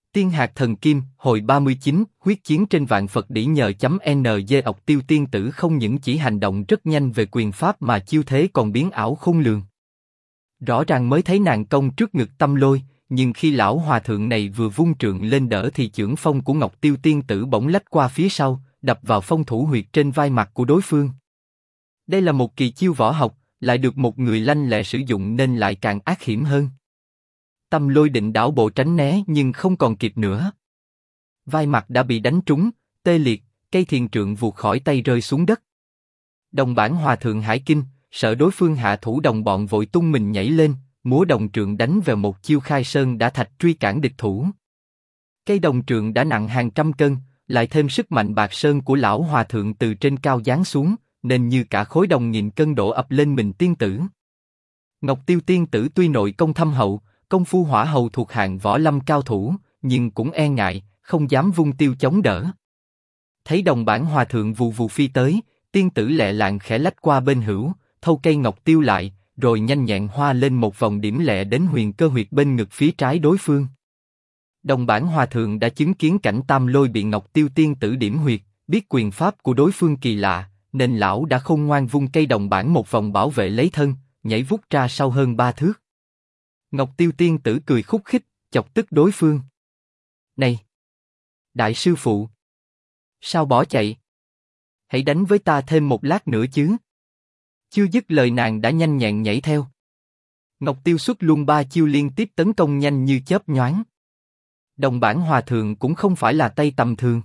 Tiên hạt thần kim, hồi 39, huyết chiến trên vạn Phật đỉ nhờ.ng. Ngọc Tiêu tiên tử không những chỉ hành động rất nhanh về quyền pháp mà chiêu thế còn biến ảo khôn lường. Rõ ràng mới thấy nàng công trước ngực Tâm Lôi, nhưng khi lão hòa thượng này vừa vung trượng lên đỡ thì chưởng phong của Ngọc Tiêu tiên tử bỗng lách qua phía sau, đập vào phong thủ huyệt trên vai mặt của đối phương. Đây là một kỳ chiêu võ học, lại được một người lanh lẹ sử dụng nên lại càng ác hiểm hơn. Tâm Lôi định đảo bộ tránh né nhưng không còn kịp nữa. Vai mặt đã bị đánh trúng, tê liệt, cây thiền trượng vụt khỏi tay rơi xuống đất. Đồng bản hòa thượng hải kinh, sợ đối phương hạ thủ đồng bọn vội tung mình nhảy lên, múa đồng trượng đánh vào một chiêu khai sơn đã thạch truy cản địch thủ. Cây đồng trượng đã nặng hàng trăm cân, lại thêm sức mạnh bạc sơn của lão hòa thượng từ trên cao giáng xuống, nên như cả khối đồng nghìn cân đổ ập lên mình tiên tử. Ngọc Tiêu tiên tử tuy nội công thâm hậu, công phu hỏa hầu thuộc hạng võ lâm cao thủ, nhưng cũng e ngại, không dám vung tiêu chống đỡ. Thấy đồng bản hòa thượng vù vù phi tới, tiên tử lẹ làng khẽ lách qua bên hữu, thâu cây ngọc tiêu lại, rồi nhanh nhẹn hoa lên một vòng điểm lẹ đến huyền cơ huyệt bên ngực phía trái đối phương. Đồng bản hòa thượng đã chứng kiến cảnh Tam Lôi bị Ngọc Tiêu tiên tử điểm huyệt, biết quyền pháp của đối phương kỳ lạ, nên lão đã khôn ngoan vung cây đồng bản một vòng bảo vệ lấy thân, nhảy vút ra sau hơn 3 thước. Ngọc Tiêu tiên tử cười khúc khích, chọc tức đối phương. Này! Đại sư phụ! Sao bỏ chạy? Hãy đánh với ta thêm một lát nữa chứ! Chưa dứt lời nàng đã nhanh nhẹn nhảy theo. Ngọc Tiêu xuất luôn 3 chiêu liên tiếp tấn công nhanh như chớp nhoáng. Đồng bản hòa thượng cũng không phải là tay tầm thường.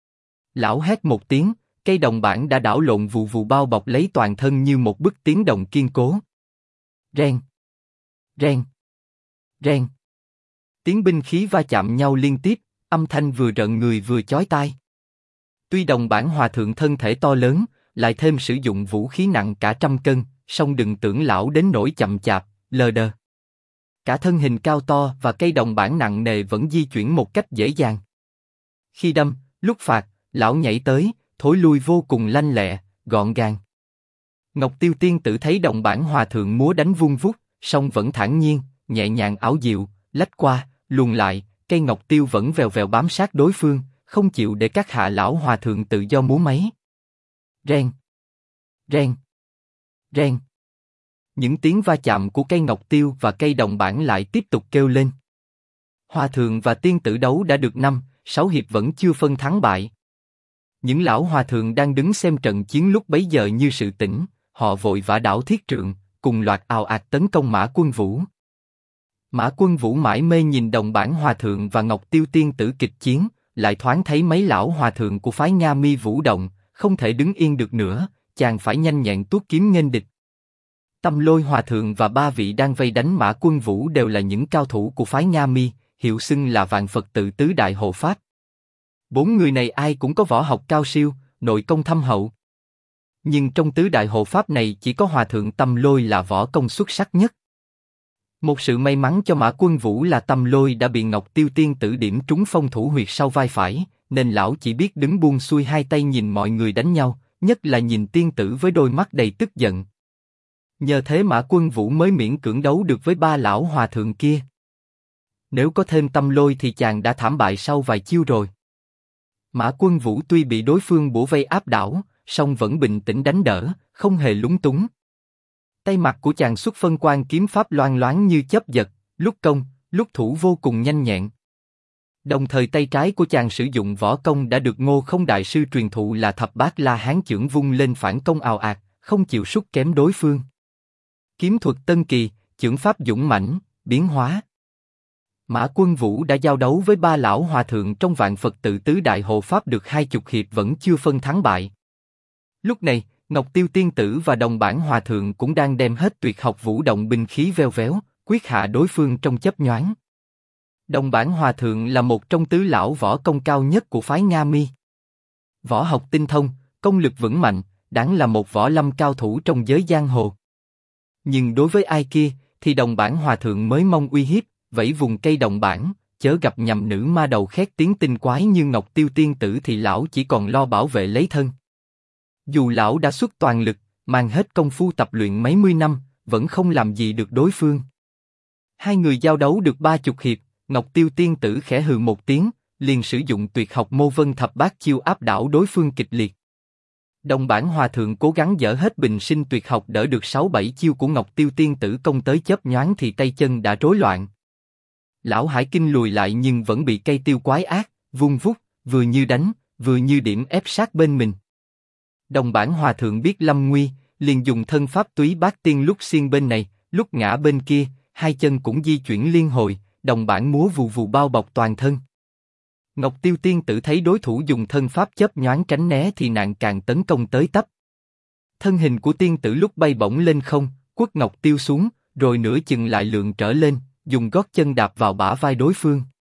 Lão hét một tiếng, cây đồng bản đã đảo lộn vù vù bao bọc lấy toàn thân như một bức tiếng đồng kiên cố. Reng, reng, reng. Tiếng binh khí va chạm nhau liên tiếp, âm thanh vừa rợn người vừa chói tai. Tuy đồng bản hòa thượng thân thể to lớn, lại thêm sử dụng vũ khí nặng cả trăm cân, song đừng tưởng lão đến nỗi chậm chạp, lờ đờ. Cả thân hình cao to và cây đồng bản nặng nề vẫn di chuyển một cách dễ dàng. Khi đâm, lúc phạt, lão nhảy tới, thối lui vô cùng lanh lẹ, gọn gàng. Ngọc Tiêu tiên tử thấy đồng bản hòa thượng múa đánh vung vút, song vẫn thản nhiên, nhẹ nhàng ảo diệu, lách qua, luồn lại, cây ngọc tiêu vẫn vèo vèo bám sát đối phương, không chịu để các hạ lão hòa thượng tự do múa máy. Reng, reng, reng. Những tiếng va chạm của cây ngọc tiêu và cây đồng bản lại tiếp tục kêu lên. Hòa thượng và tiên tử đấu đã được 5-6 hiệp vẫn chưa phân thắng bại. Những lão hòa thượng đang đứng xem trận chiến lúc bấy giờ như sự tỉnh, họ vội vã đảo thiết trượng, cùng loạt ào ạt tấn công Mã Quân Vũ. Mã Quân Vũ mải mê nhìn đồng bản hòa thượng và Ngọc Tiêu tiên tử kịch chiến, lại thoáng thấy mấy lão hòa thượng của phái Nga Mi vũ động, không thể đứng yên được nữa, chàng phải nhanh nhẹn tuốt kiếm nghênh địch. Tâm Lôi hòa thượng và 3 vị đang vây đánh Mã Quân Vũ đều là những cao thủ của phái Nga Mi, hiệu xưng là Vạn Phật tự tứ đại hộ pháp. 4 người này ai cũng có võ học cao siêu, nội công thâm hậu. Nhưng trong tứ đại hộ pháp này chỉ có hòa thượng Tâm Lôi là võ công xuất sắc nhất. Một sự may mắn cho Mã Quân Vũ là Tâm Lôi đã bị Ngọc Tiêu tiên tử điểm trúng phong thủ huyệt sau vai phải, nên lão chỉ biết đứng buông xuôi hai tay nhìn mọi người đánh nhau, nhất là nhìn tiên tử với đôi mắt đầy tức giận. Nhờ thế Mã Quân Vũ mới miễn cưỡng đấu được với 3 lão hòa thượng kia. Nếu có thêm Tâm Lôi thì chàng đã thảm bại sau vài chiêu rồi. Mã Quân Vũ tuy bị đối phương bủa vây áp đảo, song vẫn bình tĩnh đánh đỡ, không hề lúng túng. Tay mặt của chàng xuất phân quang kiếm pháp loang loáng như chớp giật, lúc công, lúc thủ vô cùng nhanh nhẹn. Đồng thời tay trái của chàng sử dụng võ công đã được Ngô Không đại sư truyền thụ là Thập Bát La Hán chưởng vung lên phản công ào ạt, không chịu sút kém đối phương. Kiếm thuật tân kỳ, chưởng pháp dũng mãnh, biến hóa. Mã Quân Vũ đã giao đấu với 3 lão hòa thượng trong Vạn Phật tự tứ đại hộ pháp được 20 hiệp vẫn chưa phân thắng bại. Lúc này, Ngọc Tiêu tiên tử và đồng bản hòa thượng cũng đang đem hết tuyệt học vũ động binh khí veo véo, quyết hạ đối phương trong chớp nhoáng. Đồng bản hòa thượng là một trong tứ lão võ công cao nhất của phái Nga Mi. Võ học tinh thông, công lực vững mạnh, đáng là một võ lâm cao thủ trong giới giang hồ. Nhưng đối với ai kia, thì đồng bản hòa thượng mới mong uy hiếp, vẫy vùng cây đồng bản, chớ gặp nhầm nữ ma đầu khét tiếng tinh quái như Ngọc Tiêu tiên tử thì lão chỉ còn lo bảo vệ lấy thân. Dù lão đã xuất toàn lực, mang hết công phu tập luyện mấy mươi năm, vẫn không làm gì được đối phương. Hai người giao đấu được 30 hiệp, Ngọc Tiêu tiên tử khẽ hừ một tiếng, liền sử dụng tuyệt học Mô Vân Thập Bát chiêu áp đảo đối phương kịch liệt. Đồng bản hòa thượng cố gắng dở hết bình sinh tuyệt học đỡ được 6-7 chiêu của Ngọc Tiêu tiên tử công tới chớp nhoáng thì tay chân đã rối loạn. Lão Hải Kinh lùi lại nhưng vẫn bị cây tiêu quái ác, vung vút, vừa như đánh, vừa như điểm ép sát bên mình. Đồng bản hòa thượng biết lâm nguy, liền dùng thân pháp túy bát tiên lúc xiên bên này, lúc ngã bên kia, hai chân cũng di chuyển liên hồi, đồng bản múa vù vù bao bọc toàn thân. Ngọc Tiêu tiên tử thấy đối thủ dùng thân pháp chớp nhoáng tránh né thì nàng càng tấn công tới tấp. Thân hình của tiên tử lúc bay bổng lên không, quất Ngọc Tiêu xuống, rồi nửa chừng lại lượn trở lên, dùng gót chân đạp vào bả vai đối phương.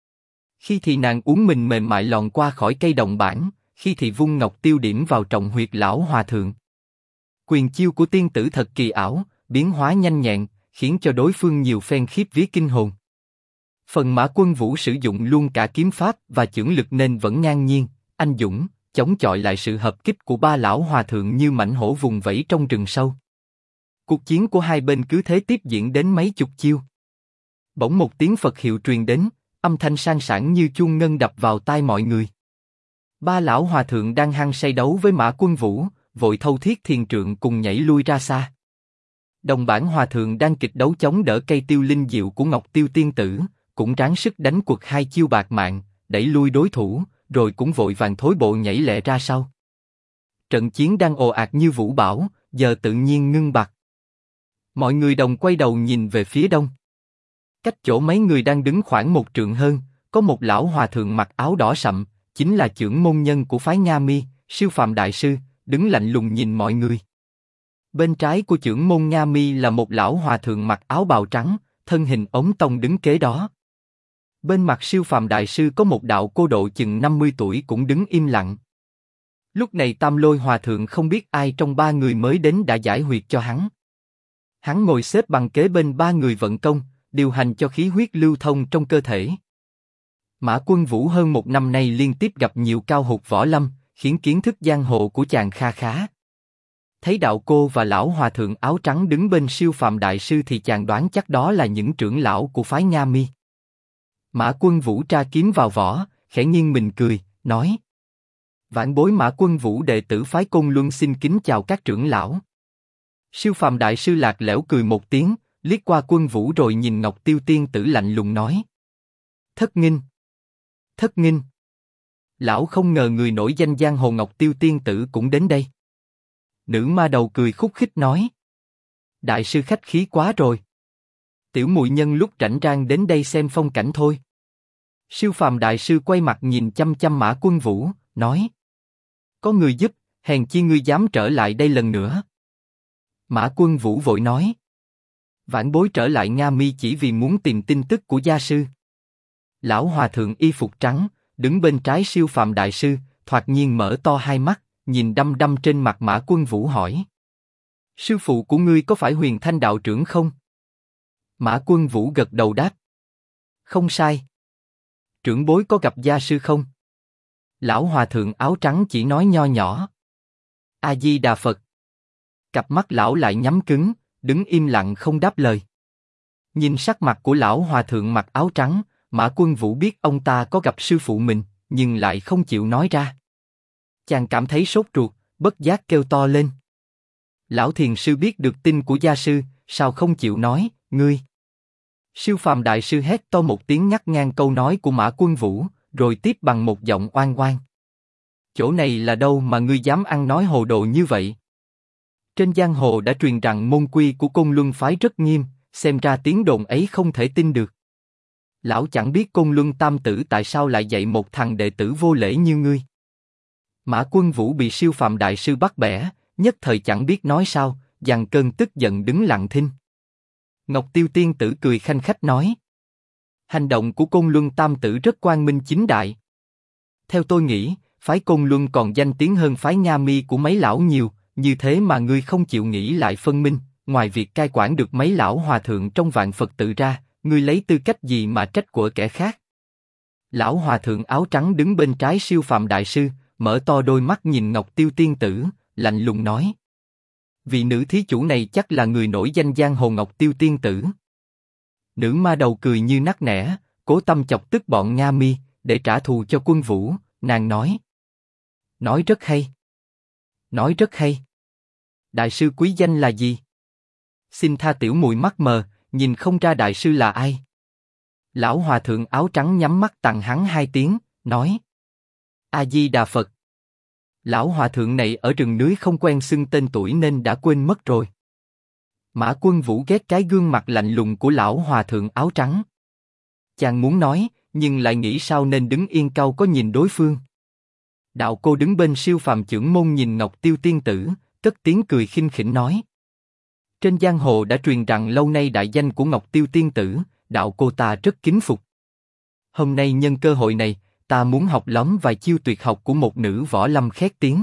Khi thì nàng uốn mình mềm mại lòn qua khỏi cây đồng bản, khi thì vung Ngọc Tiêu điểm vào trọng huyệt lão hòa thượng. Quyền chiêu của tiên tử thật kỳ ảo, biến hóa nhanh nhẹn, khiến cho đối phương nhiều phen khiếp vía kinh hồn. Phần Mã Quân Vũ sử dụng luôn cả kiếm pháp và chưởng lực nên vẫn ngang nhiên, anh dũng, chống chọi lại sự hợp kích của ba lão hòa thượng như mãnh hổ vùng vẫy trong rừng sâu. Cuộc chiến của hai bên cứ thế tiếp diễn đến mấy chục chiêu. Bỗng một tiếng Phật hiệu truyền đến, âm thanh sang sảng như chuông ngân đập vào tai mọi người. Ba lão hòa thượng đang hăng say đấu với Mã Quân Vũ, vội thâu thiết thiền trượng cùng nhảy lui ra xa. Đồng bản hòa thượng đang kịch đấu chống đỡ cây tiêu linh diệu của Ngọc Tiêu tiên tử, cũng ráng sức đánh quật hai chiêu bạc mạng, đẩy lui đối thủ, rồi cũng vội vàng thối bộ nhảy lẹ ra sau. Trận chiến đang ồ ạt như vũ bão, giờ tự nhiên ngưng bặt. Mọi người đồng quay đầu nhìn về phía đông. Cách chỗ mấy người đang đứng khoảng một trượng hơn, có một lão hòa thượng mặc áo đỏ sậm, chính là chưởng môn nhân của phái Nga Mi, Siêu Phàm đại sư, đứng lạnh lùng nhìn mọi người. Bên trái của chưởng môn Nga Mi là một lão hòa thượng mặc áo bào trắng, thân hình ống tông đứng kế đó. Bên mặt Siêu Phàm đại sư có một đạo cô độ chừng 50 tuổi cũng đứng im lặng. Lúc này Tam Lôi hòa thượng không biết ai trong ba người mới đến đã giải huyệt cho hắn. Hắn ngồi xếp bằng kế bên ba người vận công, điều hành cho khí huyết lưu thông trong cơ thể. Mã Quân Vũ hơn một năm nay liên tiếp gặp nhiều cao hụt võ lâm, khiến kiến thức giang hồ của chàng kha khá. Thấy đạo cô và lão hòa thượng áo trắng đứng bên Siêu Phàm đại sư thì chàng đoán chắc đó là những trưởng lão của phái Nga Mi. Mã Quân Vũ tra kiếm vào vỏ, khẽ nghiêng mình cười, nói: Vãn bối Mã Quân Vũ đệ tử phái Côn Luân xin kính chào các trưởng lão. Siêu Phàm đại sư lạc lẽo cười một tiếng, liếc qua Quân Vũ rồi nhìn Ngọc Tiêu tiên tử lạnh lùng nói: Thất nghinh. Thất nghinh. Lão không ngờ người nổi danh giang hồ Ngọc Tiêu tiên tử cũng đến đây. Nữ ma đầu cười khúc khích nói: Đại sư khách khí quá rồi. Tiểu muội nhân lúc rảnh rang đến đây xem phong cảnh thôi. Siêu Phàm đại sư quay mặt nhìn chăm chăm Mã Quân Vũ, nói: Có người giúp, hèn chi ngươi dám trở lại đây lần nữa. Mã Quân Vũ vội nói: Vãn bối trở lại Nga Mi chỉ vì muốn tìm tin tức của gia sư. Lão hòa thượng y phục trắng, đứng bên trái Siêu Phàm đại sư, thoạt nhiên mở to hai mắt, nhìn đăm đăm trên mặt Mã Quân Vũ hỏi: Sư phụ của ngươi có phải Huyền Thanh đạo trưởng không? Mã Quân Vũ gật đầu đáp: Không sai. Trưởng bối có gặp gia sư không? Lão hòa thượng áo trắng chỉ nói nho nhỏ: A Di Đà Phật. Cặp mắt lão lại nhắm cứng, đứng im lặng không đáp lời. Nhìn sắc mặt của lão hòa thượng mặc áo trắng, Mã Quân Vũ biết ông ta có gặp sư phụ mình, nhưng lại không chịu nói ra. Chàng cảm thấy sốt ruột, bất giác kêu to lên: Lão thiền sư biết được tin của gia sư, sao không chịu nói, ngươi? Siêu Phàm đại sư hét to một tiếng ngắt ngang câu nói của Mã Quân Vũ, rồi tiếp bằng một giọng oan oan: Chỗ này là đâu mà ngươi dám ăn nói hồ đồ như vậy? Trên giang hồ đã truyền rằng môn quy của Côn Luân phái rất nghiêm, xem ra tiếng đồn ấy không thể tin được. Lão chẳng biết Côn Luân tam tử tại sao lại dạy một thằng đệ tử vô lễ như ngươi. Mã Quân Vũ bị Siêu Phàm đại sư bắt bẻ, nhất thời chẳng biết nói sao, dằn cơn tức giận đứng lặng thinh. Ngọc Tiêu tiên tử cười khanh khách nói: Hành động của Côn Luân tam tử rất quang minh chính đại. Theo tôi nghĩ, phái Côn Luân còn danh tiếng hơn phái Nga Mi của mấy lão nhiều, như thế mà ngươi không chịu nghĩ lại phân minh, ngoài việc cai quản được mấy lão hòa thượng trong vạn Phật tự ra, ngươi lấy tư cách gì mà trách của kẻ khác? Lão hòa thượng áo trắng đứng bên trái Siêu Phàm đại sư, mở to đôi mắt nhìn Ngọc Tiêu tiên tử, lạnh lùng nói: Vị nữ thí chủ này chắc là người nổi danh giang hồ Ngọc Tiêu tiên tử. Nữ ma đầu cười như nắc nẻ, cố tâm chọc tức bọn Nga Mi, để trả thù cho Quân Vũ, nàng nói. Nói rất hay. Nói rất hay. Đại sư quý danh là gì? Xin tha tiểu muội mắt mờ, nhìn không ra đại sư là ai. Lão hòa thượng áo trắng nhắm mắt tặng hắn 2 tiếng, nói. A Di Đà Phật. Lão hòa thượng này ở rừng núi không quen xưng tên tuổi nên đã quên mất rồi. Mã Quân Vũ ghét cái gương mặt lạnh lùng của lão hòa thượng áo trắng. Chàng muốn nói, nhưng lại nghĩ sao nên đứng yên cau có nhìn đối phương. Đạo cô đứng bên siêu phàm chưởng môn nhìn Ngọc Tiêu tiên tử, cất tiếng cười khinh khỉnh nói. Trên giang hồ đã truyền rằng lâu nay đại danh của Ngọc Tiêu tiên tử, đạo cô ta rất kính phục. Hôm nay nhân cơ hội này, ta muốn học lóm vài chiêu tuyệt học của một nữ võ lâm khét tiếng.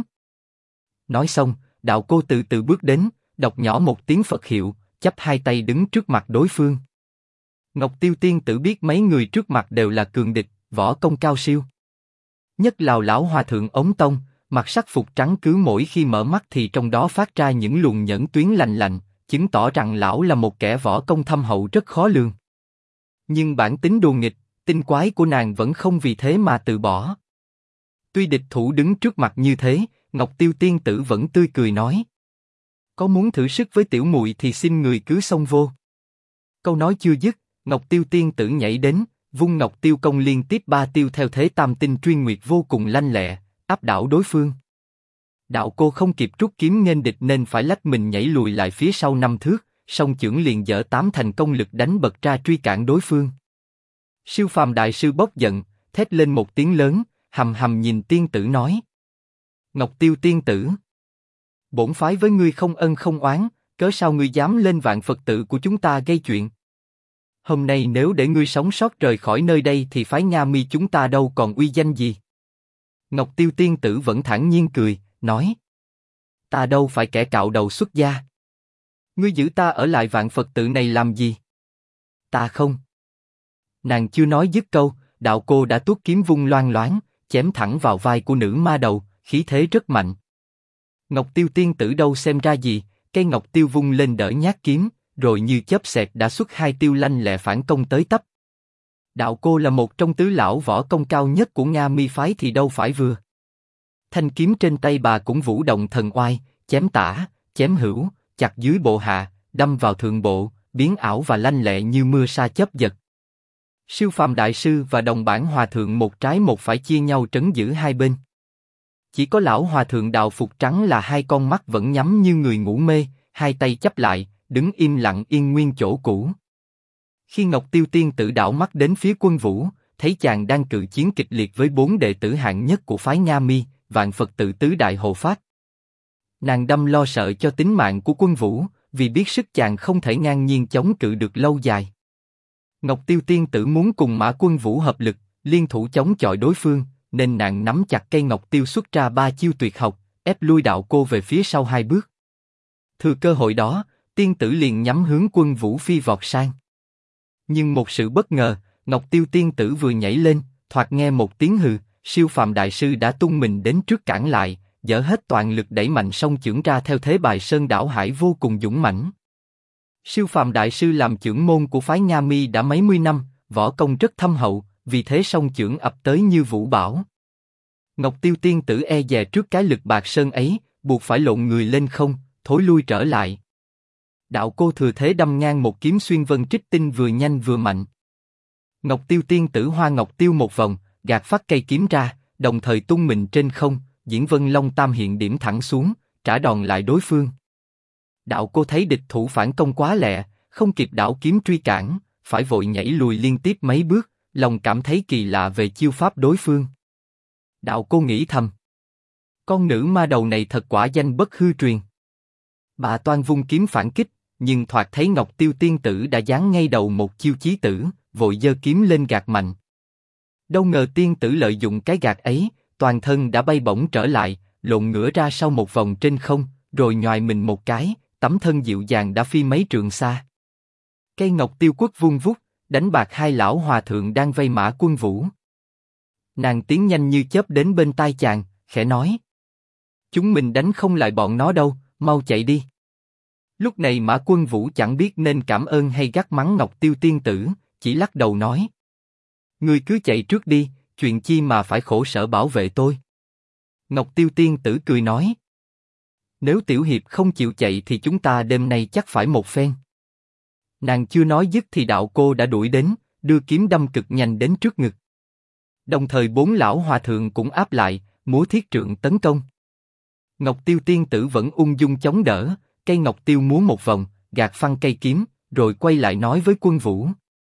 Nói xong, đạo cô từ từ bước đến, đọc nhỏ một tiếng Phật hiệu, chắp 2 tay đứng trước mặt đối phương. Ngọc Tiêu tiên tử biết mấy người trước mặt đều là cường địch, võ công cao siêu. Nhất là lão hòa thượng ống tông, mặc sắc phục trắng cứ mỗi khi mở mắt thì trong đó phát ra những luồng nhẫn tuyến lành lạnh, chứng tỏ rằng lão là một kẻ võ công thâm hậu rất khó lường. Nhưng bản tính đùa nghịch, tinh quái của nàng vẫn không vì thế mà từ bỏ. Tuy địch thủ đứng trước mặt như thế, Ngọc Tiêu tiên tử vẫn tươi cười nói. Có muốn thử sức với tiểu muội thì xin người cứ xông vô. Câu nói chưa dứt, Ngọc Tiêu tiên tử nhảy đến, vung Ngọc Tiêu công liên tiếp 3 tiêu theo thế tam tinh chuyên nguyệt vô cùng lanh lẹ, áp đảo đối phương. Đạo cô không kịp rút kiếm nghênh địch nên phải lách mình nhảy lùi lại phía sau 5 thước, song chưởng liền dở 8 thành công lực đánh bật ra truy cản đối phương. Siêu phàm đại sư bốc giận, thét lên một tiếng lớn, hầm hầm nhìn tiên tử nói. Ngọc Tiêu tiên tử, bổn phái với ngươi không ân không oán, cớ sao ngươi dám lên vạn Phật tự của chúng ta gây chuyện? Hôm nay nếu để ngươi sống sót rời khỏi nơi đây thì phái Nga Mi chúng ta đâu còn uy danh gì? Ngọc Tiêu tiên tử vẫn thản nhiên cười, nói. Ta đâu phải kẻ cạo đầu xuất gia. Ngươi giữ ta ở lại vạn Phật tự này làm gì? Ta không. Nàng chưa nói dứt câu, đạo cô đã tuốt kiếm vung loang loáng, chém thẳng vào vai của nữ ma đầu, khí thế rất mạnh. Ngọc Tiêu tiên tử đâu xem ra gì, cây Ngọc Tiêu vung lên đỡ nhát kiếm, rồi như chớp xẹt đã xuất 2 tiêu lanh lẹ phản công tới tấp. Đạo cô là một trong tứ lão võ công cao nhất của Nga Mi phái thì đâu phải vừa. Thanh kiếm trên tay bà cũng vũ động thần oai, chém tả, chém hữu, chặt dưới bộ hạ, đâm vào thượng bộ, biến ảo và lanh lẹ như mưa sa chớp giật. Siêu phàm đại sư và đồng bản hòa thượng một trái một phải chia nhau trấn giữ hai bên. Chỉ có lão hòa thượng đạo phục trắng là 2 con mắt vẫn nhắm như người ngủ mê, 2 tay chắp lại, đứng im lặng yên nguyên chỗ cũ. Khi Ngọc Tiêu tiên tử đảo mắt đến phía Quân Vũ, thấy chàng đang cự chiến kịch liệt với 4 đệ tử hạng nhất của phái Nga Mi, vạn Phật tự tứ đại hộ pháp. Nàng đâm lo sợ cho tính mạng của Quân Vũ, vì biết sức chàng không thể ngang nhiên chống cự được lâu dài. Ngọc Tiêu tiên tử muốn cùng Mã Quân Vũ hợp lực, liên thủ chống chọi đối phương, nên nàng nắm chặt cây Ngọc Tiêu xuất ra 3 chiêu tuyệt học, ép lui đạo cô về phía sau 2 bước. Thừa cơ hội đó, tiên tử liền nhắm hướng Quân Vũ phi vọt sang. Nhưng một sự bất ngờ, Ngọc Tiêu tiên tử vừa nhảy lên, thoạt nghe một tiếng hừ, siêu phàm đại sư đã tung mình đến trước cản lại, dở hết toàn lực đẩy mạnh song chưởng ra theo thế bài sơn đảo hải vô cùng dũng mãnh. Siêu phàm đại sư làm chưởng môn của phái Nga Mi đã mấy mươi năm, võ công rất thâm hậu, vì thế song chưởng ập tới như vũ bão. Ngọc Tiêu tiên tử e dè trước cái lực bạc sơn ấy, buộc phải lộn người lên không, thối lui trở lại. Đạo cô thừa thế đâm ngang một kiếm xuyên vân trích tinh vừa nhanh vừa mạnh. Ngọc Tiêu tiên tử hoa Ngọc Tiêu một vòng, gạt phát cây kiếm ra, đồng thời tung mình trên không, diễn vân long tam hiện điểm thẳng xuống, trả đòn lại đối phương. Đạo cô thấy địch thủ phản công quá lẹ, không kịp đảo kiếm truy cản, phải vội nhảy lùi liên tiếp mấy bước, lòng cảm thấy kỳ lạ về chiêu pháp đối phương. Đạo cô nghĩ thầm, con nữ ma đầu này thật quả danh bất hư truyền. Bà toan vung kiếm phản kích, nhưng thoạt thấy Ngọc Tiêu tiên tử đã giáng ngay đầu một chiêu chí tử, vội giơ kiếm lên gạt mạnh. Đâu ngờ tiên tử lợi dụng cái gạt ấy, toàn thân đã bay bổng trở lại, lộn ngửa ra sau một vòng trên không, rồi nhoài mình một cái, tấm thân dịu dàng đã phi mấy trượng xa. Cây Ngọc Tiêu quất vung vút, đánh bạc 2 lão hòa thượng đang vây Mã Quân Vũ. Nàng tiến nhanh như chớp đến bên tai chàng, khẽ nói: chúng mình đánh không lại bọn nó đâu, mau chạy đi. Lúc này Mã Quân Vũ chẳng biết nên cảm ơn hay gắt mắng Ngọc Tiêu tiên tử, chỉ lắc đầu nói: Ngươi cứ chạy trước đi, chuyện chi mà phải khổ sở bảo vệ tôi. Ngọc Tiêu Tiên Tử cười nói. Nếu Tiểu Hiệp không chịu chạy thì chúng ta đêm nay chắc phải một phen. Nàng chưa nói dứt thì đạo cô đã đuổi đến, đưa kiếm đâm cực nhanh đến trước ngực. Đồng thời 4 lão hòa thượng cũng áp lại, múa thiết trượng tấn công. Ngọc Tiêu Tiên Tử vẫn ung dung chống đỡ, cây ngọc tiêu múa một vòng, gạt phăng cây kiếm, rồi quay lại nói với Quân Vũ.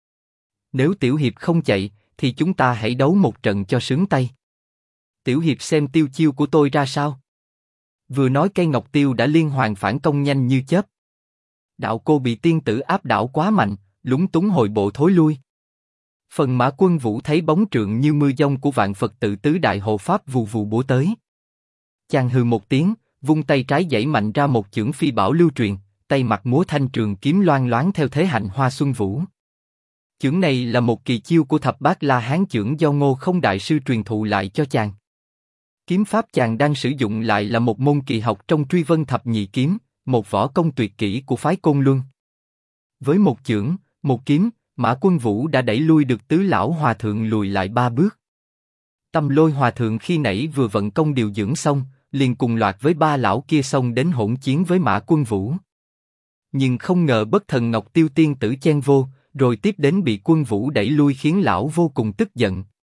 Nếu Tiểu Hiệp không chạy, thì chúng ta hãy đấu một trận cho sướng tay. Tiểu Hiệp xem tiêu chiêu của tôi ra sao? Vừa nói cây ngọc tiêu đã liên hoàn phản công nhanh như chớp. Đạo cô bị tiên tử áp đảo quá mạnh, lúng túng hồi bộ thối lui. Phần Mã Quân Vũ thấy bóng trượng như mưa giông của vạn Phật tự tứ đại hộ pháp vù vù búa tới. Chàng hừ một tiếng, vung tay trái giãy mạnh ra một chưởng phi bảo lưu truyền, tay mặt múa thanh trường kiếm loang loáng theo thế hạnh hoa xuân vũ. Chưởng này là một kỳ chiêu của thập bát La Hán chưởng do Ngô Không đại sư truyền thụ lại cho chàng. Kiếm pháp chàng đang sử dụng lại là một môn kỳ học trong Truy Vân Thập Nhị Kiếm, một võ công tuyệt kỹ của phái Côn Luân. Với một chưởng, một kiếm, Mã Quân Vũ đã đẩy lui được tứ lão hòa thượng lùi lại 3 bước. Tâm Lôi hòa thượng khi nãy vừa vận công điều dưỡng xong, liền cùng loạt với 3 lão kia xông đến hỗn chiến với Mã Quân Vũ. Nhưng không ngờ bất thần Ngọc Tiêu Tiên Tử chen vô, rồi tiếp đến bị Quân Vũ đẩy lui khiến lão vô cùng tức giận.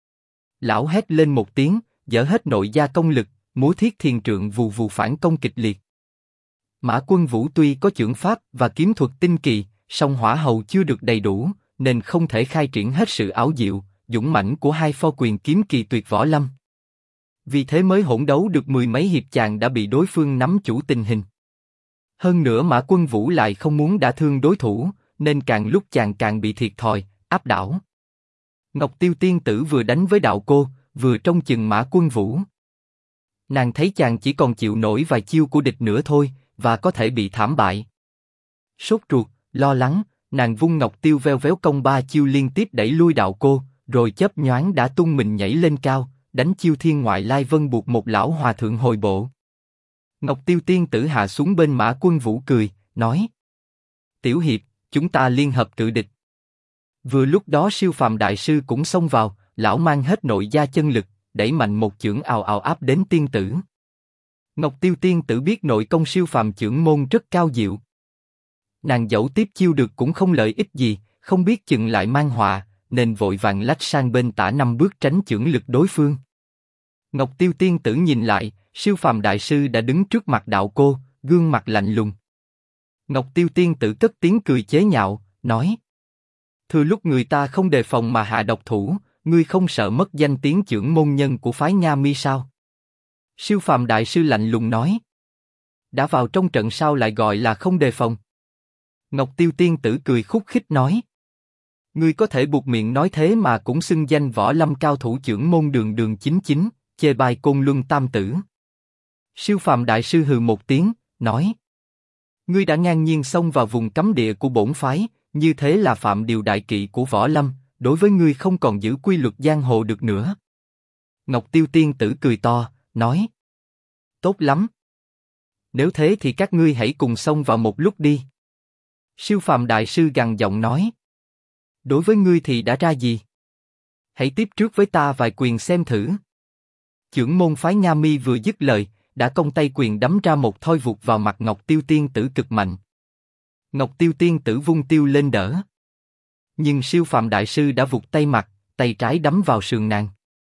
Lão hét lên một tiếng, dỡ hết nội gia công lực, múa thiết thiền trượng vù vù phản công kịch liệt. Mã Quân Vũ tuy có chưởng pháp và kiếm thuật tinh kỳ, song hỏa hầu chưa được đầy đủ, nên không thể khai triển hết sự ảo diệu, dũng mãnh của hai pho quyền kiếm kỳ tuyệt võ lâm. Vì thế mới hỗn đấu được 10 mấy hiệp chàng đã bị đối phương nắm chủ tình hình. Hơn nữa Mã Quân Vũ lại không muốn đả thương đối thủ, nên càng lúc chàng càng bị thiệt thòi, áp đảo. Ngọc Tiêu Tiên Tử vừa đánh với đạo cô, vừa trông chừng Mã Quân Vũ. Nàng thấy chàng chỉ còn chịu nổi vài chiêu của địch nữa thôi, và có thể bị thảm bại. Sốt ruột, lo lắng, nàng vung ngọc tiêu veo véo công 3 chiêu liên tiếp đẩy lui đạo cô, rồi chớp nhoáng đã tung mình nhảy lên cao, đánh chiêu thiên ngoại lai vân buộc một lão hòa thượng hồi bộ. Ngọc Tiêu Tiên Tử hạ xuống bên Mã Quân Vũ cười, nói: Tiểu Hiệp, chúng ta liên hợp cự địch. Vừa lúc đó Siêu Phàm đại sư cũng xông vào, lão mang hết nội gia chân lực, đẩy mạnh một chưởng ào ào áp đến tiên tử. Ngọc Tiêu Tiên Tử biết nội công Siêu Phàm chưởng môn rất cao diệu. Nàng dẫu tiếp chiêu được cũng không lợi ích gì, không biết chừng lại mang họa, nên vội vàng lách sang bên tả 5 bước tránh chưởng lực đối phương. Ngọc Tiêu Tiên Tử nhìn lại, Siêu Phàm đại sư đã đứng trước mặt đạo cô, gương mặt lạnh lùng. Ngọc Tiêu Tiên Tử cất tiếng cười chế nhạo, nói: Thừa lúc người ta không đề phòng mà hạ độc thủ, ngươi không sợ mất danh tiếng chưởng môn nhân của phái Nha Mi sao? Siêu Phàm đại sư lạnh lùng nói: Đã vào trong trận sao lại gọi là không đề phòng? Ngọc Tiêu Tiên Tử cười khúc khích nói: Ngươi có thể buộc miệng nói thế mà cũng xưng danh võ lâm cao thủ chưởng môn đường đường chính chính, chê bai Côn Luân tam tử. Siêu Phàm đại sư hừ một tiếng, nói: Ngươi đã ngang nhiên xông vào vùng cấm địa của bổn phái, như thế là phạm điều đại kỵ của võ lâm, đối với ngươi không còn giữ quy luật giang hồ được nữa. Ngọc Tiêu Tiên Tử cười to, nói: Tốt lắm. Nếu thế thì các ngươi hãy cùng xông vào một lúc đi. Siêu Phàm đại sư gằn giọng nói: Đối với ngươi thì đã ra gì? Hãy tiếp trước với ta vài quyền xem thử. Chưởng môn phái Nha Mi vừa dứt lời, đã cong tay quyền đấm ra một thoi vụt vào mặt Ngọc Tiêu Tiên Tử cực mạnh. Ngọc Tiêu Tiên Tử vung tiêu lên đỡ. Nhưng Siêu Phàm đại sư đã vụt tay mặt, tay trái đấm vào sườn nàng.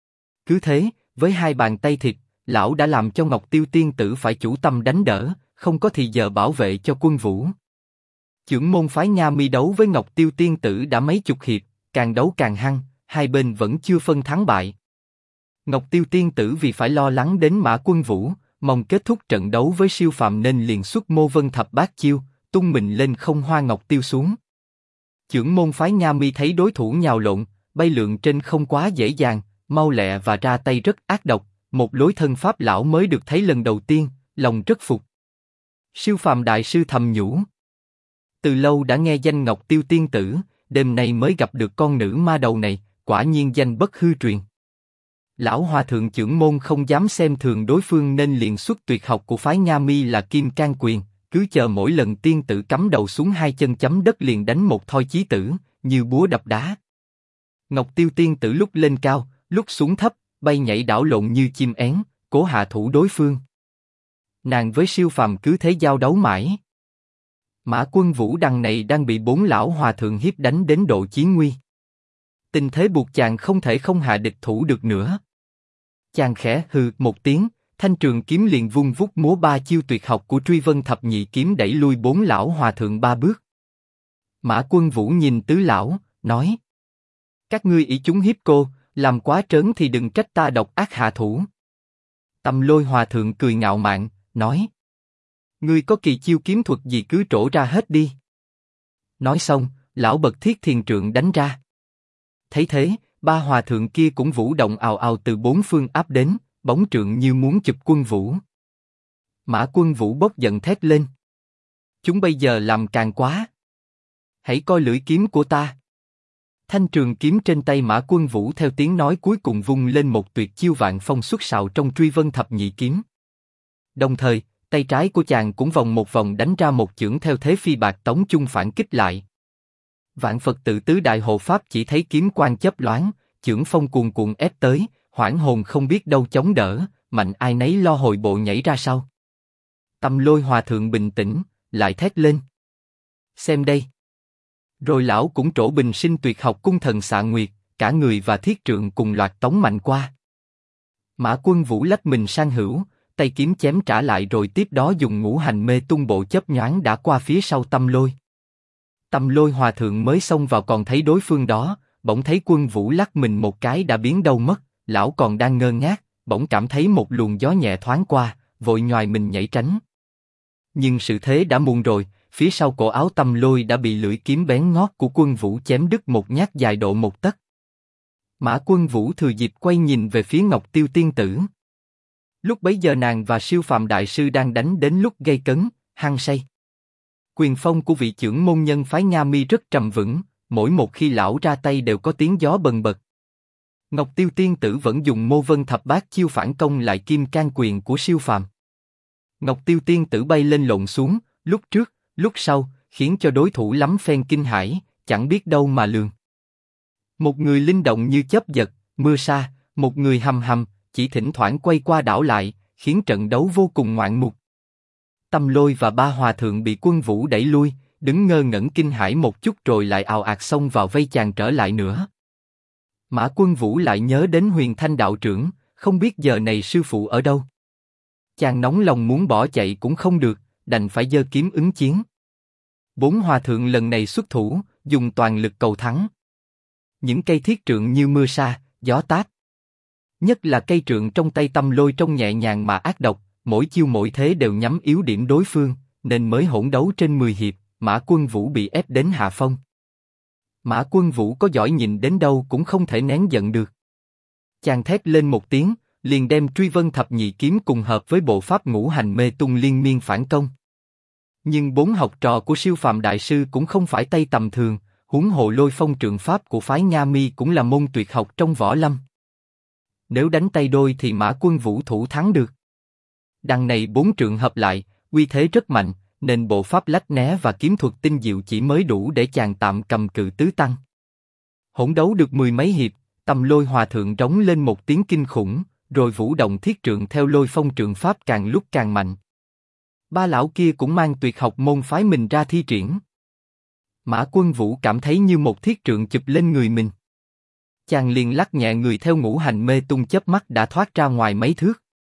Cứ thế, với 2 bàn tay thịt, lão đã làm cho Ngọc Tiêu Tiên Tử phải chủ tâm đánh đỡ, không có thì giờ bảo vệ cho Quân Vũ. Chưởng môn phái Nha Mi đấu với Ngọc Tiêu Tiên Tử đã mấy chục hiệp, càng đấu càng hăng, hai bên vẫn chưa phân thắng bại. Ngọc Tiêu Tiên Tử vì phải lo lắng đến Mã Quân Vũ, mong kết thúc trận đấu với Siêu Phàm nên liền xuất Mô Vân Thập Bát chiêu, tung mình lên không hoa ngọc tiêu xuống. Chưởng môn phái Nha Mi thấy đối thủ nhào lộn, bay lượn trên không quá dễ dàng, mau lẹ và ra tay rất ác độc, một lối thân pháp lão mới được thấy lần đầu tiên, lòng rất phục. Siêu Phàm đại sư thầm nhủ: Từ lâu đã nghe danh Ngọc Tiêu Tiên Tử, đêm nay mới gặp được con nữ ma đầu này, quả nhiên danh bất hư truyền. Lão hòa thượng chưởng môn không dám xem thường đối phương nên liền xuất tuyệt học của phái Nha Mi là Kim Cang Quyền, cứ chờ mỗi lần tiên tử cắm đầu xuống 2 chân chấm đất liền đánh một thoi chí tử, như búa đập đá. Ngọc Tiêu Tiên Tử lúc lên cao, lúc xuống thấp, bay nhảy đảo lộn như chim én, cố hạ thủ đối phương. Nàng với siêu phàm cứ thế giao đấu mãi. Mã Quân Vũ đằng này đang bị 4 lão hòa thượng hiếp đánh đến độ chí nguy. Tình thế buộc chàng không thể không hạ địch thủ được nữa. Chàng khẽ hừ một tiếng, thanh trường kiếm liền vung vút múa 3 chiêu tuyệt học của Truy Vân Thập Nhị Kiếm đẩy lui 4 lão hòa thượng 3 bước. Mã Quân Vũ nhìn tứ lão, nói: các ngươi ỷ chúng hiếp cô, làm quá trớn thì đừng trách ta độc ác hạ thủ. Tâm Lôi hòa thượng cười ngạo mạn, nói: ngươi có kỳ chiêu kiếm thuật gì cứ trổ ra hết đi. Nói xong, lão bật thiết thiền trượng đánh ra. Thấy thế, 3 hòa thượng kia cũng vũ động ào ào từ 4 phương áp đến, bóng trượng như muốn chụp Quân Vũ. Mã Quân Vũ bốc giận thét lên: chúng bây giờ làm càng quá. Hãy coi lưỡi kiếm của ta. Thanh trường kiếm trên tay Mã Quân Vũ theo tiếng nói cuối cùng vung lên một tuyệt chiêu vạn phong xuất sạo trong Truy Vân Thập Nhị Kiếm. Đồng thời, tay trái của chàng cũng vòng một vòng đánh ra một chưởng theo thế phi bạc tống chung phản kích lại. Vạn Phật Tự Tứ Đại Hộ Pháp chỉ thấy kiếm quang chớp loáng, chưởng phong cuồn cuộn ép tới, hoảng hồn không biết đâu chống đỡ, mạnh ai nấy lo hồi bộ nhảy ra sau. Tâm Lôi hòa thượng bình tĩnh, lại thét lên: xem đây. Rồi lão cũng trổ bình sinh tuyệt học cung thần xạ nguyệt, cả người và thiết trượng cùng loạt tống mạnh qua. Mã Quân Vũ lách mình sang hữu, tay kiếm chém trả lại rồi tiếp đó dùng ngũ hành mê tung bộ chớp nhoáng đã qua phía sau Tâm Lôi. Tâm Lôi hòa thượng mới xông vào còn thấy đối phương đó, bỗng thấy Quân Vũ lắc mình một cái đã biến đâu mất, lão còn đang ngơ ngác, bỗng cảm thấy một luồng gió nhẹ thoáng qua, vội nhoài mình nhảy tránh. Nhưng sự thế đã muộn rồi, phía sau cổ áo Tâm Lôi đã bị lưỡi kiếm bén ngót của Quân Vũ chém đứt một nhát dài độ 1 tấc. Mã Quân Vũ thừa dịp quay nhìn về phía Ngọc Tiêu Tiên Tử. Lúc bấy giờ nàng và Siêu Phàm Đại Sư đang đánh đến lúc gây cấn, hăng say. Quyền phong của vị trưởng môn nhân phái Nga Mi rất trầm vững, mỗi một khi lão ra tay đều có tiếng gió bần bật. Ngọc Tiêu Tiên Tử vẫn dùng Mô Vân Thập Bát chiêu phản công lại kim can quyền của Siêu Phàm. Ngọc Tiêu Tiên Tử bay lên lộn xuống, lúc trước, lúc sau, khiến cho đối thủ lắm phen kinh hãi, chẳng biết đâu mà lường. Một người linh động như chớp giật, mưa sa, một người hầm hầm, chỉ thỉnh thoảng quay qua đảo lại, khiến trận đấu vô cùng ngoạn mục. Tâm Lôi và 3 hòa thượng bị Quân Vũ đẩy lui, đứng ngơ ngẩn kinh hãi một chút rồi lại ào ạt xông vào vây chàng trở lại nữa. Mã Quân Vũ lại nhớ đến Huyền Thanh đạo trưởng, không biết giờ này sư phụ ở đâu. Chàng nóng lòng muốn bỏ chạy cũng không được, đành phải giơ kiếm ứng chiến. 4 hòa thượng lần này xuất thủ, dùng toàn lực cầu thắng. Những cây thiết trượng như mưa sa, gió táp. Nhất là cây trượng trong tay Tâm Lôi trông nhẹ nhàng mà ác độc, mỗi chiêu mỗi thế đều nhắm yếu điểm đối phương, nên mới hỗn đấu trên 10 hiệp, Mã Quân Vũ bị ép đến hạ phong. Mã Quân Vũ có giỏi nhìn đến đâu cũng không thể nén giận được. Chàng thét lên một tiếng, liền đem Truy Vân Thập Nhị Kiếm cùng hợp với bộ pháp ngũ hành mê tung liên miên phản công. Nhưng 4 học trò của Siêu Phàm Đại Sư cũng không phải tay tầm thường, huống hồ Lôi Phong trượng pháp của phái Nga Mi cũng là môn tuyệt học trong võ lâm. Nếu đánh tay đôi thì Mã Quân Vũ thủ thắng được. Đằng này 4 trượng hợp lại, uy thế rất mạnh, nên bộ pháp lách né và kiếm thuật tinh diệu chỉ mới đủ để chàng tạm cầm cự tứ tăng. Hỗn đấu được 10 mấy hiệp, Tâm Lôi hòa thượng rống lên một tiếng kinh khủng, rồi vũ động thiết trượng theo Lôi Phong trượng pháp càng lúc càng mạnh. 3 lão kia cũng mang tuyệt học môn phái mình ra thi triển. Mã Quân Vũ cảm thấy như một thiết trượng chụp lên người mình. Chàng liền lắc nhẹ người theo ngũ hành mê tung chớp mắt đã thoát ra ngoài mấy thước.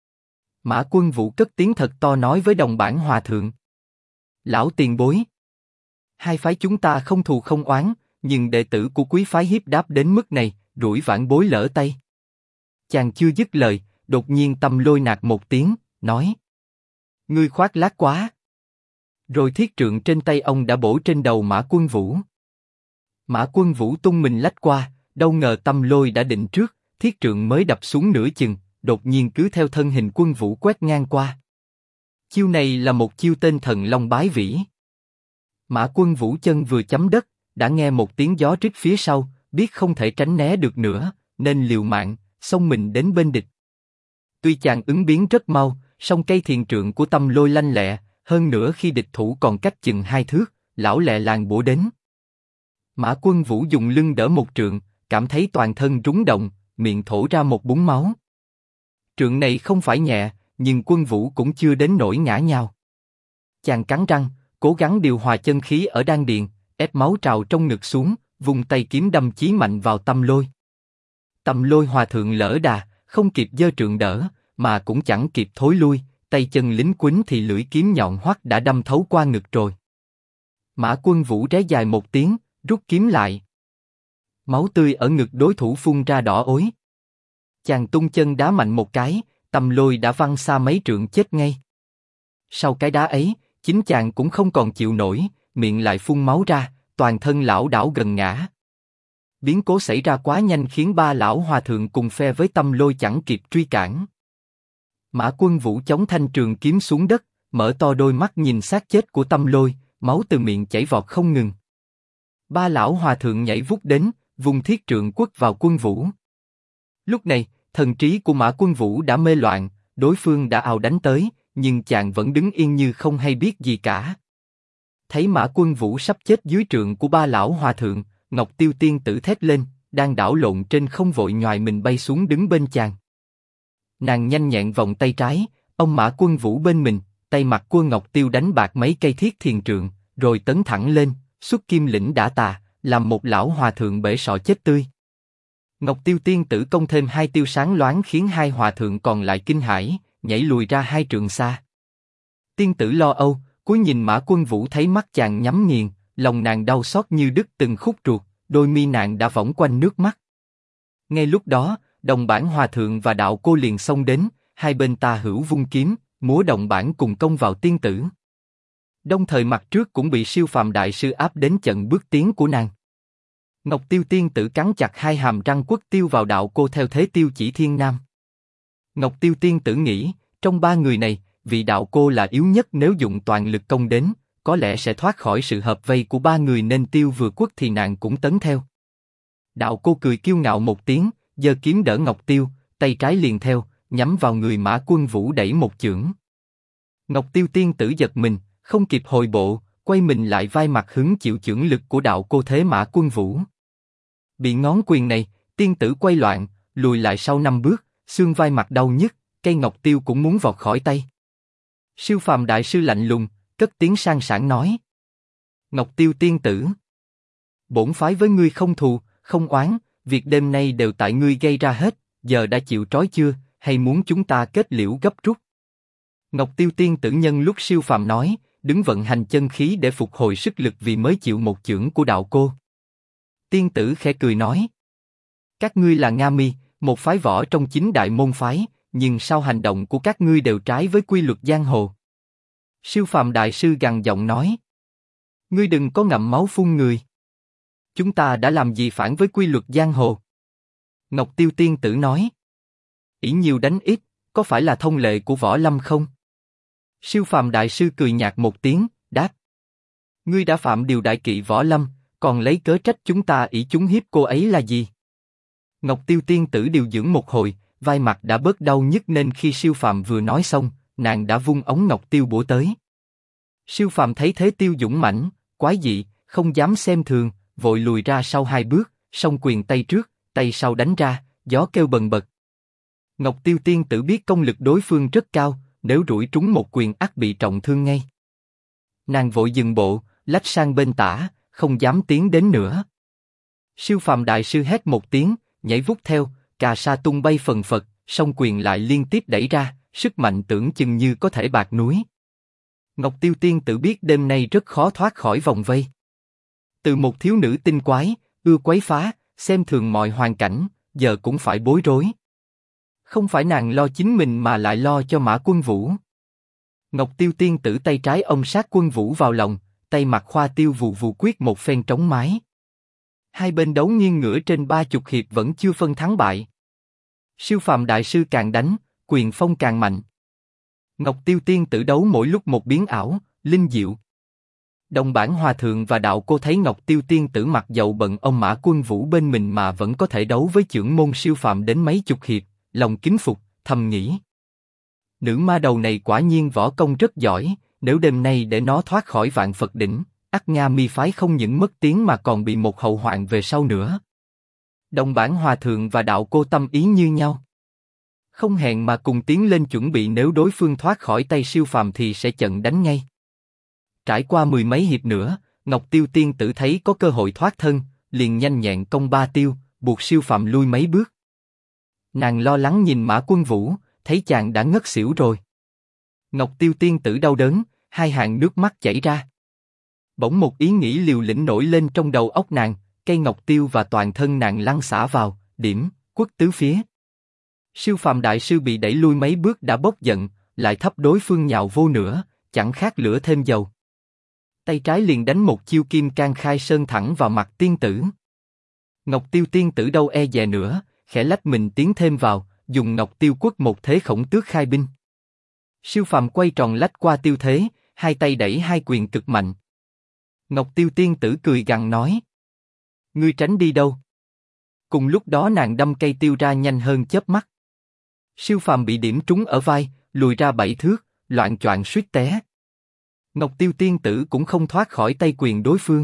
Mã Quân Vũ cất tiếng thật to nói với đồng bản hòa thượng: lão tiền bối, hai phái chúng ta không thù không oán, nhưng đệ tử của quý phái hiếp đáp đến mức này, rủi vãn bối lỡ tay. Chàng chưa dứt lời, đột nhiên Tâm Lôi nạt một tiếng, nói: ngươi khoác lác quá. Rồi thiết trượng trên tay ông đã bổ trên đầu Mã Quân Vũ. Mã Quân Vũ tung mình lách qua, đâu ngờ Tâm Lôi đã định trước, thiết trượng mới đập xuống nửa chừng, đột nhiên cứ theo thân hình Quân Vũ quét ngang qua. Chiêu này là một chiêu tên Thần Long Bái Vĩ. Mã Quân Vũ chân vừa chấm đất, đã nghe một tiếng gió rít phía sau, biết không thể tránh né được nữa, nên liều mạng, xông mình đến bên địch. Tuy chàng ứng biến rất mau, song cây thiền trượng của Tâm Lôi lanh lẹ, hơn nữa khi địch thủ còn cách chừng 2 thước, lão lẹ làng bổ đến. Mã Quân Vũ dùng lưng đỡ một trượng, cảm thấy toàn thân rúng động, miệng thổ ra một búng máu. Trượng này không phải nhẹ, nhưng Quân Vũ cũng chưa đến nỗi ngã nhào. Chàng cắn răng, cố gắng điều hòa chân khí ở đan điền, ép máu trào trong ngực xuống, vung tay kiếm đâm chí mạnh vào Tâm Lôi. Tâm Lôi hòa thượng lỡ đà, không kịp giơ trượng đỡ, mà cũng chẳng kịp thối lui, tay chân lính quýnh thì lưỡi kiếm nhọn hoắt đã đâm thấu qua ngực rồi. Mã Quân Vũ ré dài một tiếng, rút kiếm lại. Máu tươi ở ngực đối thủ phun ra đỏ ối. Chàng tung chân đá mạnh một cái, Tâm Lôi đã văng xa mấy trượng chết ngay. Sau cái đá ấy, chính chàng cũng không còn chịu nổi, miệng lại phun máu ra, toàn thân lảo đảo gần ngã. Biến cố xảy ra quá nhanh khiến ba lão hòa thượng cùng phe với Tâm Lôi chẳng kịp truy cản. Mã Quân Vũ chống thanh trường kiếm xuống đất, mở to đôi mắt nhìn xác chết của Tâm Lôi, máu từ miệng chảy vọt không ngừng. Ba lão hòa thượng nhảy vút đến, vung thiết trượng quất vào Quân Vũ. Lúc này, thần trí của Mã Quân Vũ đã mê loạn, đối phương đã ào đánh tới, nhưng chàng vẫn đứng yên như không hay biết gì cả. Thấy Mã Quân Vũ sắp chết dưới trượng của ba lão hòa thượng, Ngọc Tiêu tiên tử thét lên, đang đảo lộn trên không vội nhoài mình bay xuống đứng bên chàng. Nàng nhanh nhẹn vòng tay trái, ông Mã Quân Vũ bên mình, tay mặt Quân Ngọc Tiêu đánh bạc mấy cây thiết thiền trượng, rồi tấn thẳng lên, xuất kim lĩnh đả tà, làm một lão hòa thượng bể sọ chết tươi. Ngọc Tiêu tiên tử công thêm hai tiêu sáng loáng khiến hai hòa thượng còn lại kinh hãi, nhảy lùi ra hai trượng xa. Tiên tử lo âu, cúi nhìn Mã Quân Vũ thấy mắt chàng nhắm nghiền, lòng nàng đau xót như đứt từng khúc ruột, đôi mi nàng đã võng quanh nước mắt. Ngay lúc đó, Đồng Bản hòa thượng và đạo cô liền xông đến, hai bên tà hữu vung kiếm, múa Đồng Bản cùng công vào tiên tử. Đồng thời mặt trước cũng bị Siêu Phàm đại sư áp đến chận bước tiến của nàng. Ngọc Tiêu tiên tử cắn chặt hai hàm răng quất tiêu vào đạo cô theo thế tiêu chỉ thiên nam. Ngọc Tiêu tiên tử nghĩ, trong ba người này, vị đạo cô là yếu nhất, nếu dụng toàn lực công đến, có lẽ sẽ thoát khỏi sự hợp vây của ba người nên tiêu vừa quất thì nàng cũng tấn theo. Đạo cô cười kiêu ngạo một tiếng, giơ kiếm đỡ Ngọc Tiêu, tay trái liền theo, nhắm vào người Mã Quân Vũ đẩy một chưởng. Ngọc Tiêu tiên tử giật mình, không kịp hồi bộ, quay mình lại vai mặt hứng chịu chưởng lực của đạo cô thế Mã Quân Vũ. Bị ngón quyền này, tiên tử quay loạn, lùi lại sau 5 bước, xương vai mặt đau nhức, cây Ngọc Tiêu cũng muốn vọt khỏi tay. Siêu Phàm đại sư lạnh lùng, cất tiếng sang sảng nói: Ngọc Tiêu tiên tử, bổn phái với ngươi không thù, không oán, việc đêm nay đều tại ngươi gây ra hết, giờ đã chịu trói chưa, hay muốn chúng ta kết liễu gấp rút? Ngọc Tiêu tiên tử nhân lúc Siêu Phàm nói, đứng vận hành chân khí để phục hồi sức lực vì mới chịu một chưởng của đạo cô. Tiên tử khẽ cười nói: các ngươi là Nga Mi, một phái võ trong 9 đại môn phái, nhưng sao hành động của các ngươi đều trái với quy luật giang hồ? Siêu Phàm đại sư gằn giọng nói: ngươi đừng có ngậm máu phun người. Chúng ta đã làm gì phản với quy luật giang hồ? Ngọc Tiêu tiên tử nói: ỷ nhiều đánh ít, có phải là thông lệ của võ lâm không? Siêu Phàm đại sư cười nhạt một tiếng, đáp: ngươi đã phạm điều đại kỵ võ lâm, còn lấy cớ trách chúng ta ỷ chúng hiếp cô ấy là gì? Ngọc Tiêu tiên tử điều dưỡng một hồi, vai mặt đã bớt đau nhức nên khi Siêu Phàm vừa nói xong, nàng đã vung ống ngọc tiêu bổ tới. Siêu Phàm thấy thế tiêu dũng mãnh, quái dị, không dám xem thường, vội lùi ra sau 2 bước, song quyền tay trước, tay sau đánh ra, gió kêu bần bật. Ngọc Tiêu tiên tử biết công lực đối phương rất cao, nếu rủi trúng một quyền ắt bị trọng thương ngay. Nàng vội dừng bộ, lách sang bên tả, không dám tiến đến nữa. Siêu Phàm đại sư hét một tiếng, nhảy vút theo, cà sa tung bay phần phật, song quyền lại liên tiếp đẩy ra, sức mạnh tưởng chừng như có thể bạc núi. Ngọc Tiêu tiên tử biết đêm nay rất khó thoát khỏi vòng vây. Từ một thiếu nữ tinh quái, ưa quấy phá, xem thường mọi hoàn cảnh, giờ cũng phải bối rối. Không phải nàng lo chính mình mà lại lo cho Mã Quân Vũ. Ngọc Tiêu tiên tử tay trái ôm sát Quân Vũ vào lòng, tay mặt khoa tiêu vù vù quyết một phen trống mái. Hai bên đấu nghiêng ngửa trên 30 hiệp vẫn chưa phân thắng bại. Siêu Phàm đại sư càng đánh, quyền phong càng mạnh. Ngọc Tiêu tiên tử đấu mỗi lúc một biến ảo, linh diệu. Đồng Bản hòa thượng và đạo cô thấy Ngọc Tiêu tiên tử mặc dầu bận ông Mã Quân Vũ bên mình mà vẫn có thể đấu với chưởng môn Siêu Phàm đến mấy chục hiệp, lòng kính phục, thầm nghĩ: nữ ma đầu này quả nhiên võ công rất giỏi, nếu đêm nay để nó thoát khỏi Vạn Phật đỉnh, ắt Nga Mi phái không những mất tiếng mà còn bị một hậu hoạn về sau nữa. Đồng bản hòa thượng và đạo cô tâm ý như nhau. Không hẹn mà cùng tiến lên chuẩn bị nếu đối phương thoát khỏi tay Siêu Phàm thì sẽ chặn đánh ngay. Trải qua mười mấy hiệp nữa, Ngọc Tiêu tiên tử thấy có cơ hội thoát thân, liền nhanh nhẹn công ba tiêu, buộc Siêu Phàm lui mấy bước. Nàng lo lắng nhìn Mã Quân Vũ, thấy chàng đã ngất xỉu rồi. Ngọc Tiêu tiên tử đau đớn, hai hàng nước mắt chảy ra. Bỗng một ý nghĩ liều lĩnh nổi lên trong đầu óc nàng, cây ngọc tiêu và toàn thân nàng lăn xả vào, điểm, quất tứ phía. Siêu Phàm đại sư bị đẩy lui mấy bước đã bốc giận, lại thấp đối phương nhào vô nữa, chẳng khác lửa thêm dầu. Tay trái liền đánh một chiêu kim can khai sơn thẳng vào mặt tiên tử. Ngọc Tiêu tiên tử đâu e dè nữa, khẽ lách mình tiến thêm vào, dùng ngọc tiêu quất một thế khổng tước khai binh. Siêu Phàm quay tròn lách qua tiêu thế, hai tay đẩy hai quyền cực mạnh. Ngọc Tiêu tiên tử cười gằn nói: ngươi tránh đi đâu? Cùng lúc đó nàng đâm cây tiêu ra nhanh hơn chớp mắt. Siêu Phàm bị điểm trúng ở vai, lùi ra 7 thước, loạng choạng suýt té. Ngọc Tiêu tiên tử cũng không thoát khỏi tay quyền đối phương.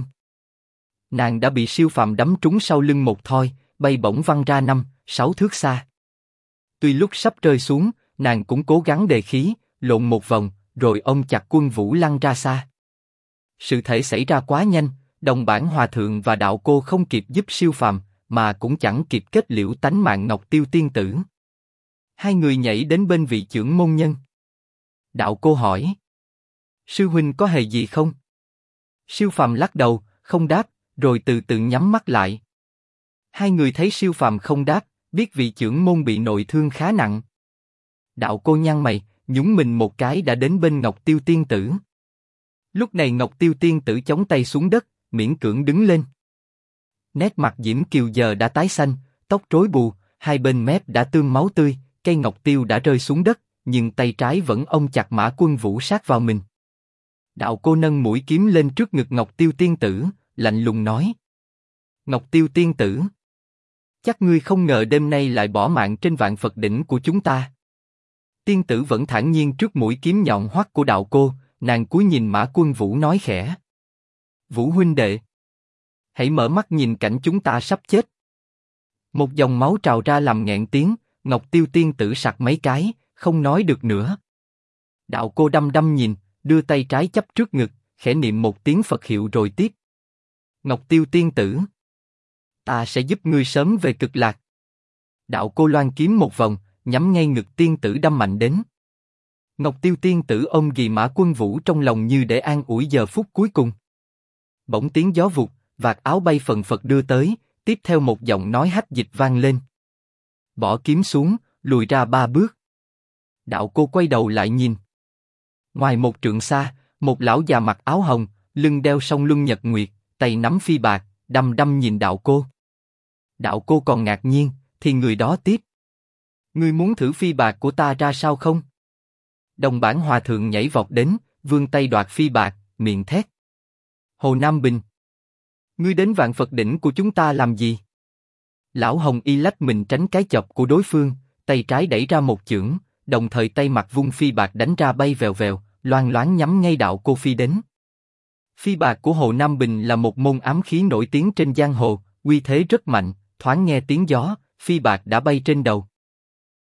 Nàng đã bị Siêu Phàm đấm trúng sau lưng một thoi, bay bổng văng ra 5-6 thước xa. Tuy lúc sắp rơi xuống, nàng cũng cố gắng đề khí, lộn một vòng, rồi ôm chặt Quân Vũ lăn ra xa. Sự thể xảy ra quá nhanh, đồng bản hòa thượng và đạo cô không kịp giúp Siêu Phàm, mà cũng chẳng kịp kết liễu tánh mạng Ngọc Tiêu tiên tử. Hai người nhảy đến bên vị trưởng môn nhân. Đạo cô hỏi: sư huynh có hề gì không? Siêu Phàm lắc đầu, không đáp, rồi từ từ nhắm mắt lại. Hai người thấy Siêu Phàm không đáp, biết vị trưởng môn bị nội thương khá nặng. Đạo cô nhăn mày, nhún mình một cái đã đến bên Ngọc Tiêu tiên tử. Lúc này Ngọc Tiêu tiên tử chống tay xuống đất, miễn cưỡng đứng lên. Nét mặt Diễm Kiều giờ đã tái xanh, tóc rối bù, hai bên mép đã tươm máu tươi, cây ngọc tiêu đã rơi xuống đất, nhưng tay trái vẫn ôm chặt Mã Quân Vũ sát vào mình. Đạo cô nâng mũi kiếm lên trước ngực Ngọc Tiêu tiên tử, lạnh lùng nói: Ngọc Tiêu tiên tử, chắc ngươi không ngờ đêm nay lại bỏ mạng trên vạn Phật đỉnh của chúng ta. Tiên tử vẫn thản nhiên trước mũi kiếm nhọn hoắt của đạo cô, nàng cúi nhìn Mã Quân Vũ nói khẽ: Vũ huynh đệ, hãy mở mắt nhìn cảnh chúng ta sắp chết. Một dòng máu trào ra làm nghẹn tiếng, Ngọc Tiêu tiên tử sặc mấy cái, không nói được nữa. Đạo cô đăm đăm nhìn, đưa tay trái chắp trước ngực, khẽ niệm một tiếng Phật hiệu rồi tiếp: Ngọc Tiêu tiên tử, ta sẽ giúp ngươi sớm về cực lạc. Đạo cô loan kiếm một vòng, nhắm ngay ngực tiên tử đâm mạnh đến. Ngọc Tiêu tiên tử ôm ghì Mã Quân Vũ trong lòng như để an ủi giờ phút cuối cùng. Bỗng tiếng gió vụt, vạt áo bay phần phật đưa tới, tiếp theo một giọng nói hách dịch vang lên: Bỏ kiếm xuống, lùi ra 3 bước. Đạo cô quay đầu lại nhìn. Ngoài một trượng xa, một lão già mặc áo hồng, lưng đeo song luân nhật nguyệt, tay nắm phi bạc, đăm đăm nhìn đạo cô. Đạo cô còn ngạc nhiên, thì người đó tiếp: Ngươi muốn thử phi bạc của ta ra sao không? Đồng bản hòa thượng nhảy vọt đến, vươn tay đoạt phi bạc, miệng thét: Hồ Nam Bình, ngươi đến vạn Phật đỉnh của chúng ta làm gì? Lão hồng y lách mình tránh cái chọc của đối phương, tay trái đẩy ra một chưởng, đồng thời tay mặt vung phi bạc đánh ra bay vèo vèo, loang loáng nhắm ngay đạo cô phi đến. Phi bạc của Hồ Nam Bình là một môn ám khí nổi tiếng trên giang hồ, uy thế rất mạnh, thoáng nghe tiếng gió, phi bạc đã bay trên đầu.